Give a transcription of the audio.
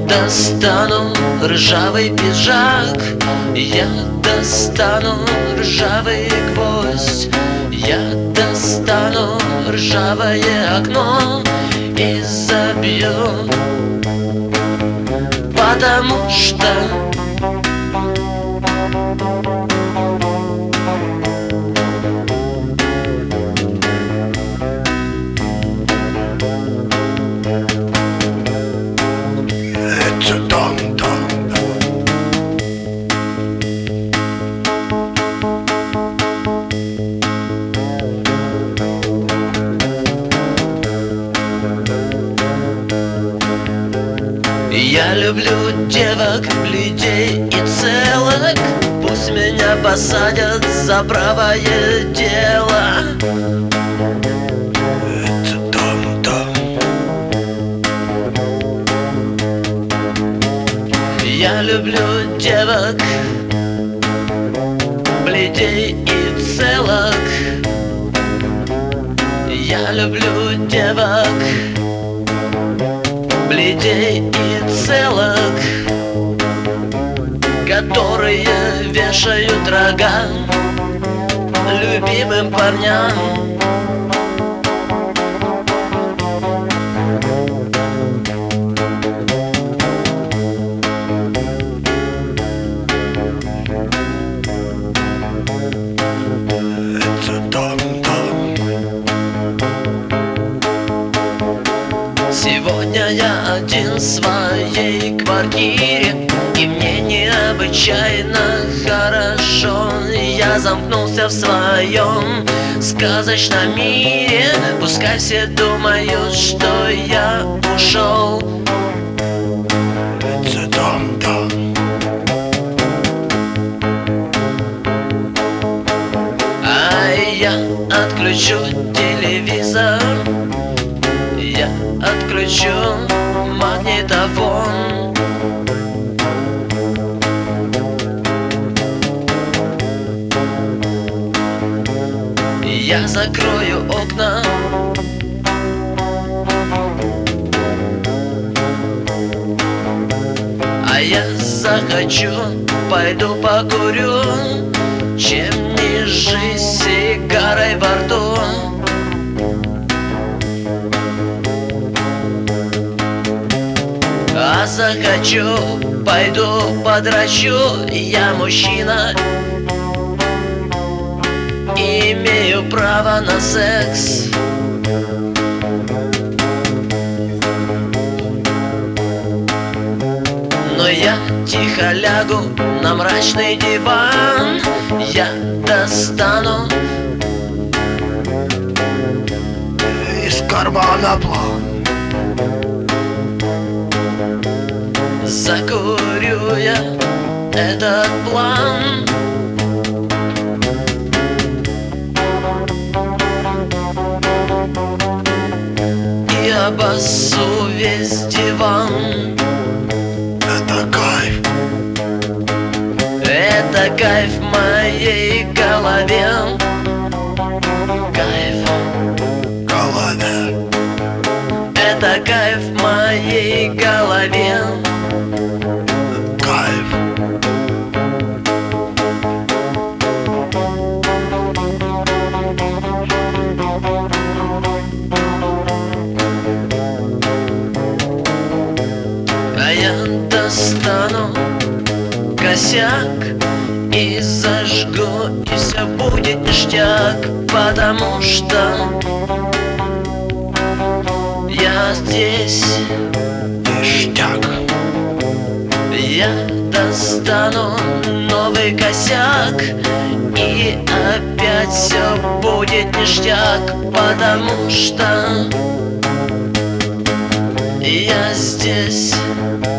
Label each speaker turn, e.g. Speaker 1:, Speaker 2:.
Speaker 1: достану ржавый пиджак, я достану ржавый гвоздь, я достану ржавое окно и забью, потому что я люблю девок, людей и целок. Пусть меня посадят за правое дело. Это там-там. Я люблю девок, людей и целок. Я люблю девок, бледей и целок, которые вешают рога любимым парням. Сегодня я один в своей квартире, и мне необычайно хорошо. Я замкнулся в своем сказочном мире. Пускай все думают, что я ушел. А я отключу телевизор, я отключу магнитофон. Я закрою окна, а я захочу, пойду покурю, чем не жизнь с сигарой во рту. А захочу, пойду подрачу. Я мужчина, имею право на секс. Но я тихо лягу на мрачный диван. Я достану из кармана план. Закурю я этот план. И обоссу весь диван. Это кайф. Это кайф в моей голове. Кайф в голове. Это кайф в моей голове. Кайф. А я достану косяк и зажгу, и все будет ништяк, потому что я здесь. Ништяк. Я достану новый косяк, и опять все будет ништяк, потому что я здесь.